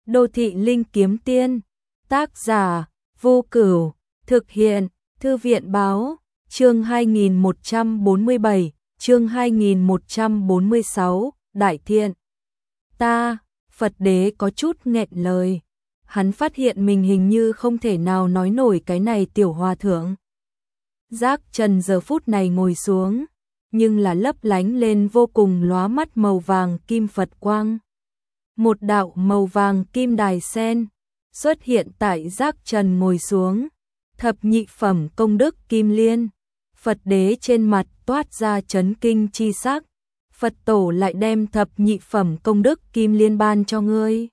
Đô thị linh kiếm tiên, tác giả, Vô Cửu, thực hiện, Thư viện báo, chương 2147, chương 2146, Đại Thiện. Phật đế có chút nghẹn lời. Hắn phát hiện mình hình như không thể nào nói nổi cái này tiểu hòa thượng. Giác Trần giờ phút này ngồi xuống, nhưng là lấp lánh lên vô cùng lóa mắt màu vàng kim Phật quang. Một đạo màu vàng kim đài sen xuất hiện tại Giác Trần ngồi xuống. Thập nhị phẩm công đức kim liên. Phật đế trên mặt toát ra chấn kinh chi sắc. Phật tổ lại đem thập nhị phẩm công đức kim liên ban cho ngươi.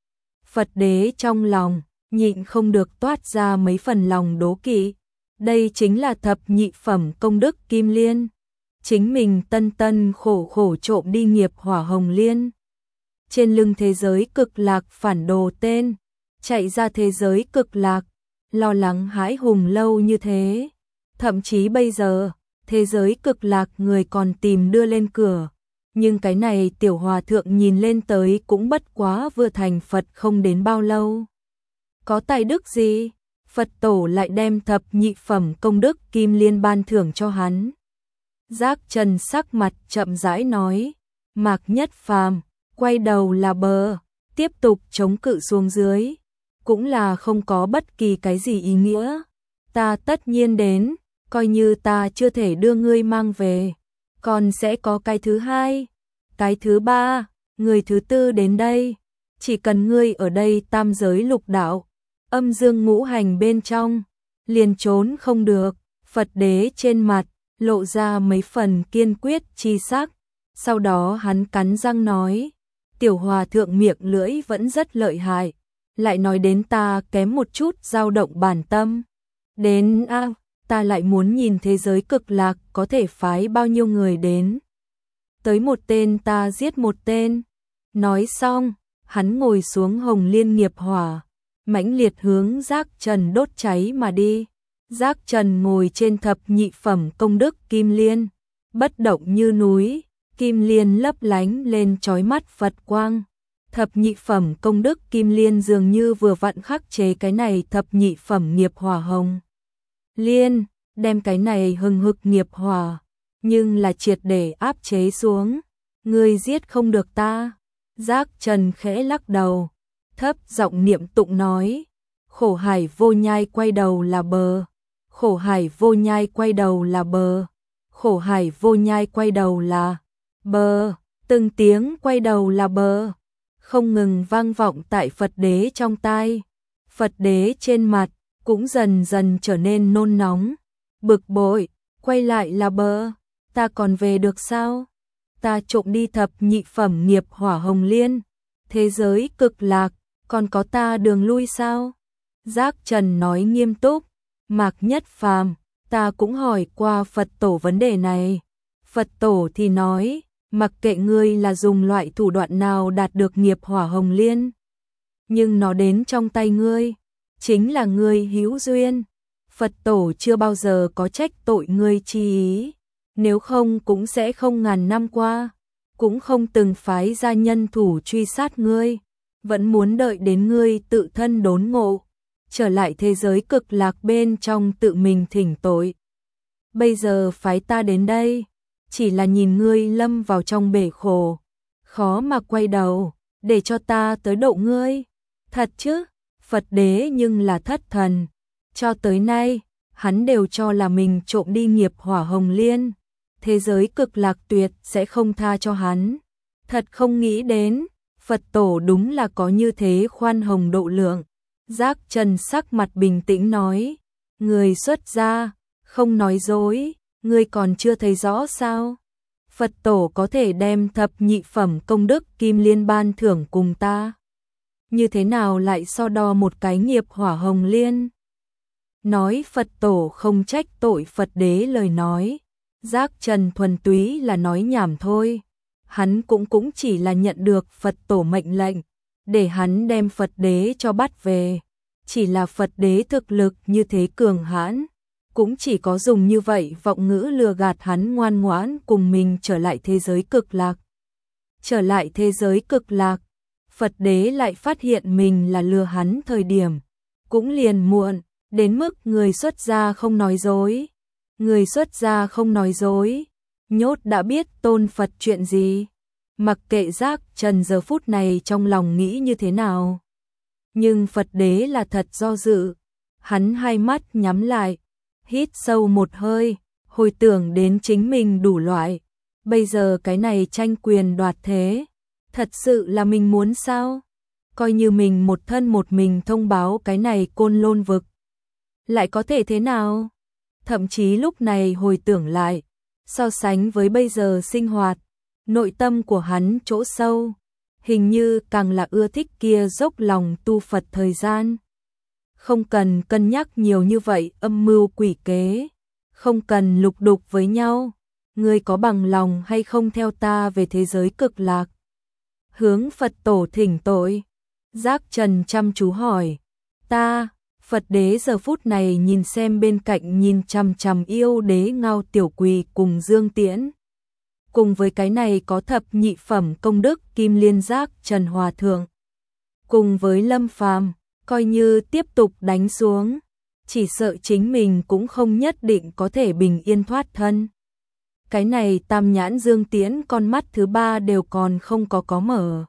Phật đế trong lòng nhịn không được toát ra mấy phần lòng đố kỵ. Đây chính là thập nhị phẩm công đức kim liên. Chính mình tân tân khổ khổ trộm đi nghiệp hỏa hồng liên. Trên lưng thế giới cực lạc phản đồ tên, chạy ra thế giới cực lạc, lo lắng hãi hùng lâu như thế. Thậm chí bây giờ, thế giới cực lạc người còn tìm đưa lên cửa. Nhưng cái này tiểu hòa thượng nhìn lên tới cũng bất quá vừa thành Phật không đến bao lâu. Có tài đức gì? Phật tổ lại đem thập nhị phẩm công đức kim liên ban thưởng cho hắn. Giác Trần sắc mặt chậm rãi nói, Mạc Nhất Phàm quay đầu là bờ, tiếp tục chống cự xuống dưới, cũng là không có bất kỳ cái gì ý nghĩa. Ta tất nhiên đến, coi như ta chưa thể đưa ngươi mang về, còn sẽ có cái thứ hai, cái thứ ba, người thứ tư đến đây. Chỉ cần ngươi ở đây tam giới lục đạo, âm dương ngũ hành bên trong, liền trốn không được. Phật đế trên mặt lộ ra mấy phần kiên quyết chi sắc. Sau đó hắn cắn răng nói, tiểu hòa thượng miệng lưỡi vẫn rất lợi hại, lại nói đến ta kém một chút dao động bản tâm. Đến ta lại muốn nhìn thế giới cực lạc có thể phái bao nhiêu người đến. Tới một tên ta giết một tên. Nói xong, hắn ngồi xuống hồng liên nghiệp hỏa, mãnh liệt hướng Giác Trần đốt cháy mà đi. Giác Trần ngồi trên thập nhị phẩm công đức kim liên, bất động như núi, kim liên lấp lánh lên chói mắt Phật quang. Thập nhị phẩm công đức kim liên dường như vừa vặn khắc chế cái này thập nhị phẩm nghiệp hỏa hồng liên, đem cái này hừng hực nghiệp hỏa, nhưng là triệt để áp chế xuống. Ngươi giết không được ta. Giác Trần khẽ lắc đầu, thấp giọng niệm tụng nói, khổ hải vô nhai quay đầu là bờ, khổ hải vô nhai quay đầu là bờ, khổ hải vô nhai quay đầu là bờ. Từng tiếng quay đầu là bờ không ngừng vang vọng tại Phật đế trong tai. Phật đế trên mặt cũng dần dần trở nên nôn nóng, bực bội. Quay lại là bờ, ta còn về được sao? Ta trộm đi thập nhị phẩm nghiệp hỏa hồng liên, thế giới cực lạc, còn có ta đường lui sao? Giác Trần nói nghiêm túc, Mạc Nhất Phàm, ta cũng hỏi qua Phật tổ vấn đề này. Phật tổ thì nói, mặc kệ ngươi là dùng loại thủ đoạn nào đạt được nghiệp hỏa hồng liên, nhưng nó đến trong tay ngươi, chính là ngươi hữu duyên. Phật tổ chưa bao giờ có trách tội ngươi chi ý, nếu không cũng sẽ không ngàn năm qua, cũng không từng phái ra nhân thủ truy sát ngươi, vẫn muốn đợi đến ngươi tự thân đốn ngộ, trở lại thế giới cực lạc bên trong tự mình thỉnh tội. Bây giờ phái ta đến đây, chỉ là nhìn ngươi lâm vào trong bể khổ, khó mà quay đầu, để cho ta tới độ ngươi. Thật chứ? Phật đế nhưng là thất thần. Cho tới nay, hắn đều cho là mình trộm đi nghiệp hỏa hồng liên, thế giới cực lạc tuyệt sẽ không tha cho hắn. Thật không nghĩ đến, Phật tổ đúng là có như thế khoan hồng độ lượng. Giác Trần sắc mặt bình tĩnh nói, người xuất gia, không nói dối, ngươi còn chưa thấy rõ sao? Phật tổ có thể đem thập nhị phẩm công đức kim liên ban thưởng cùng ta, như thế nào lại so đo một cái nghiệp hỏa hồng liên? Nói Phật tổ không trách tội Phật đế lời nói, Giác Trần thuần túy là nói nhảm thôi. Hắn cũng chỉ là nhận được Phật tổ mệnh lệnh, để hắn đem Phật đế cho bắt về. Chỉ là Phật đế thực lực như thế cường hãn, cũng chỉ có dùng như vậy vọng ngữ lừa gạt hắn ngoan ngoãn cùng mình trở lại thế giới cực lạc. Trở lại thế giới cực lạc, Phật đế lại phát hiện mình là lừa hắn thời điểm, cũng liền muộn, đến mức người xuất gia không nói dối. Người xuất gia không nói dối, nhốt đã biết tôn Phật chuyện gì. Mặc kệ Giác Trần giờ phút này trong lòng nghĩ như thế nào. Nhưng Phật đế là thật do dự. Hắn hai mắt nhắm lại, hít sâu một hơi, hồi tưởng đến chính mình đủ loại. Bây giờ cái này tranh quyền đoạt thế, thật sự là mình muốn sao? Coi như mình một thân một mình thông báo cái này Côn Lôn vực, lại có thể thế nào? Thậm chí lúc này hồi tưởng lại, so sánh với bây giờ sinh hoạt, nội tâm của hắn chỗ sâu, hình như càng là ưa thích kia dốc lòng tu Phật thời gian. Không cần cân nhắc nhiều như vậy âm mưu quỷ kế, không cần lục đục với nhau, ngươi có bằng lòng hay không theo ta về thế giới cực lạc? Hướng Phật tổ thỉnh tội. Giác Trần chăm chú hỏi. Ta, Phật đế giờ phút này nhìn xem bên cạnh nhìn chằm chằm yêu đế Ngao Tiểu Quỳ cùng Dương Tiễn. Cùng với cái này có thập nhị phẩm công đức Kim Liên Giác Trần Hòa Thượng. Cùng với Lâm Phàm, coi như tiếp tục đánh xuống, chỉ sợ chính mình cũng không nhất định có thể bình yên thoát thân. Cái này Tam Nhãn Dương Tiễn con mắt thứ ba đều còn không có mở.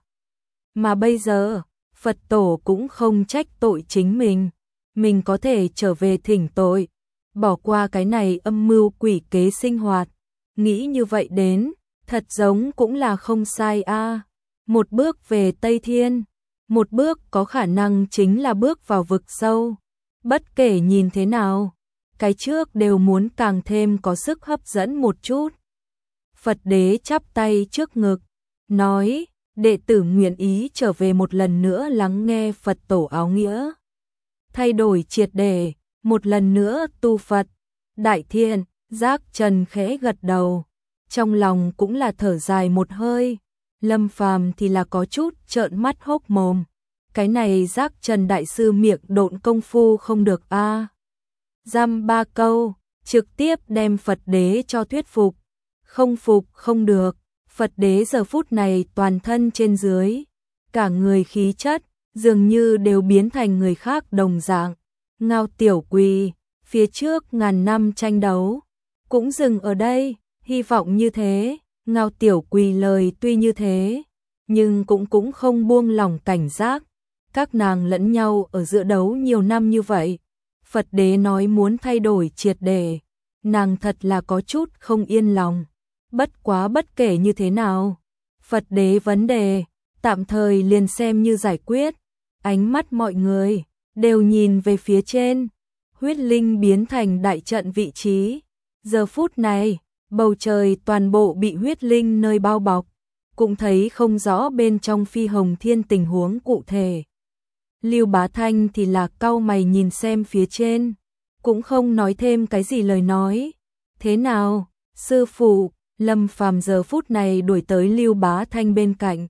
Mà bây giờ, Phật tổ cũng không trách tội chính mình có thể trở về thỉnh tội, bỏ qua cái này âm mưu quỷ kế sinh hoạt. Nghĩ như vậy đến, thật giống cũng là không sai a. Một bước về Tây Thiên, một bước có khả năng chính là bước vào vực sâu. Bất kể nhìn thế nào, cái trước đều muốn càng thêm có sức hấp dẫn một chút. Phật đế chắp tay trước ngực, nói, đệ tử nguyện ý trở về một lần nữa lắng nghe Phật tổ áo nghĩa. Thay đổi triệt để, một lần nữa tu Phật. Đại Thiên, Giác Trần khẽ gật đầu, trong lòng cũng là thở dài một hơi. Lâm Phàm thì là có chút trợn mắt hốc mồm. Cái này Giác Trần đại sư miệng độn công phu không được a. Dăm ba câu, trực tiếp đem Phật đế cho thuyết phục. Không phục không được, Phật đế giờ phút này toàn thân trên dưới, cả người khí chất, dường như đều biến thành người khác đồng dạng. Ngao Tiểu Quỳ, phía trước ngàn năm tranh đấu, cũng dừng ở đây, hy vọng như thế. Ngao Tiểu Quỳ lời tuy như thế, nhưng cũng không buông lỏng cảnh giác. Các nàng lẫn nhau ở giữa đấu nhiều năm như vậy, Phật đế nói muốn thay đổi triệt để, nàng thật là có chút không yên lòng. Bất quá bất kể như thế nào, Phật đế vấn đề, tạm thời liền xem như giải quyết. Ánh mắt mọi người đều nhìn về phía trên, huyết linh biến thành đại trận vị trí. Giờ phút này, bầu trời toàn bộ bị huyết linh nơi bao bọc, cũng thấy không rõ bên trong Phi Hồng Thiên tình huống cụ thể. Lưu Bá Thanh thì là cau mày nhìn xem phía trên, cũng không nói thêm cái gì lời nói. Thế nào, sư phụ? Lâm Phàm giờ phút này đuổi tới Lưu Bá Thanh bên cạnh,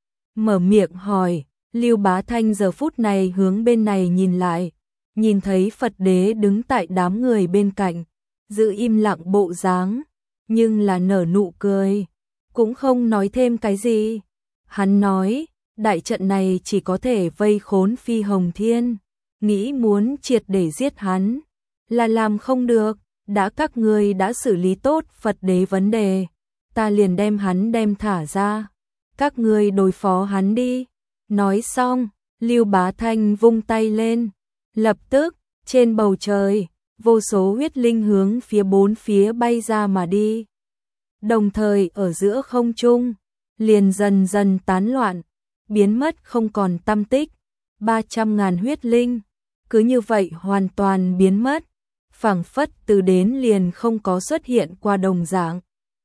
mở miệng hỏi. Lưu Bá Thanh giờ phút này hướng bên này nhìn lại, nhìn thấy Phật đế đứng tại đám người bên cạnh, giữ im lặng bộ dáng, nhưng là nở nụ cười, cũng không nói thêm cái gì. Hắn nói, đại trận này chỉ có thể vây khốn Phi Hồng Thiên, nghĩ muốn triệt để giết hắn, là làm không được. Đã các ngươi đã xử lý tốt Phật đế vấn đề, ta liền đem hắn đem thả ra, các ngươi đối phó hắn đi. Nói xong, Lưu Bá Thanh vung tay lên, lập tức, trên bầu trời, vô số huyết linh hướng phía bốn phía bay ra mà đi. Đồng thời ở giữa không trung, liền dần dần tán loạn, biến mất không còn tăm tích. 300.000 huyết linh, cứ như vậy hoàn toàn biến mất, phảng phất từ đến liền không có xuất hiện qua đồng dạng.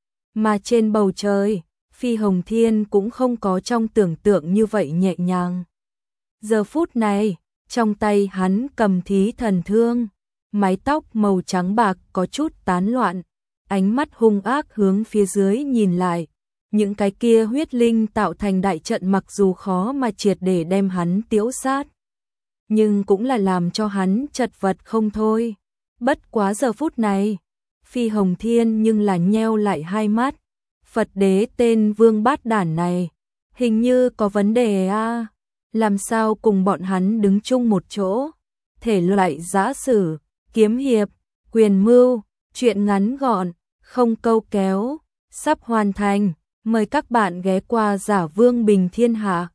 Mà trên bầu trời, Phi Hồng Thiên cũng không có trong tưởng tượng như vậy nhẹ nhàng. Giờ phút này, trong tay hắn cầm thí thần thương, mái tóc màu trắng bạc có chút tán loạn, ánh mắt hung ác hướng phía dưới nhìn lại. Những cái kia huyết linh tạo thành đại trận mặc dù khó mà triệt để đem hắn tiễu sát, nhưng cũng là làm cho hắn chật vật không thôi. Bất quá giờ phút này, Phi Hồng Thiên nhưng là nheo lại hai mắt. Phật đế tên vương bát đản này, Hình như có vấn đề a, làm sao cùng bọn hắn đứng chung một chỗ? Thể loại giã sử, kiếm hiệp, quyền mưu, truyện ngắn gọn, không câu kéo, sắp hoàn thành. Mời các bạn ghé qua Giả Vương Bình Thiên Hạ.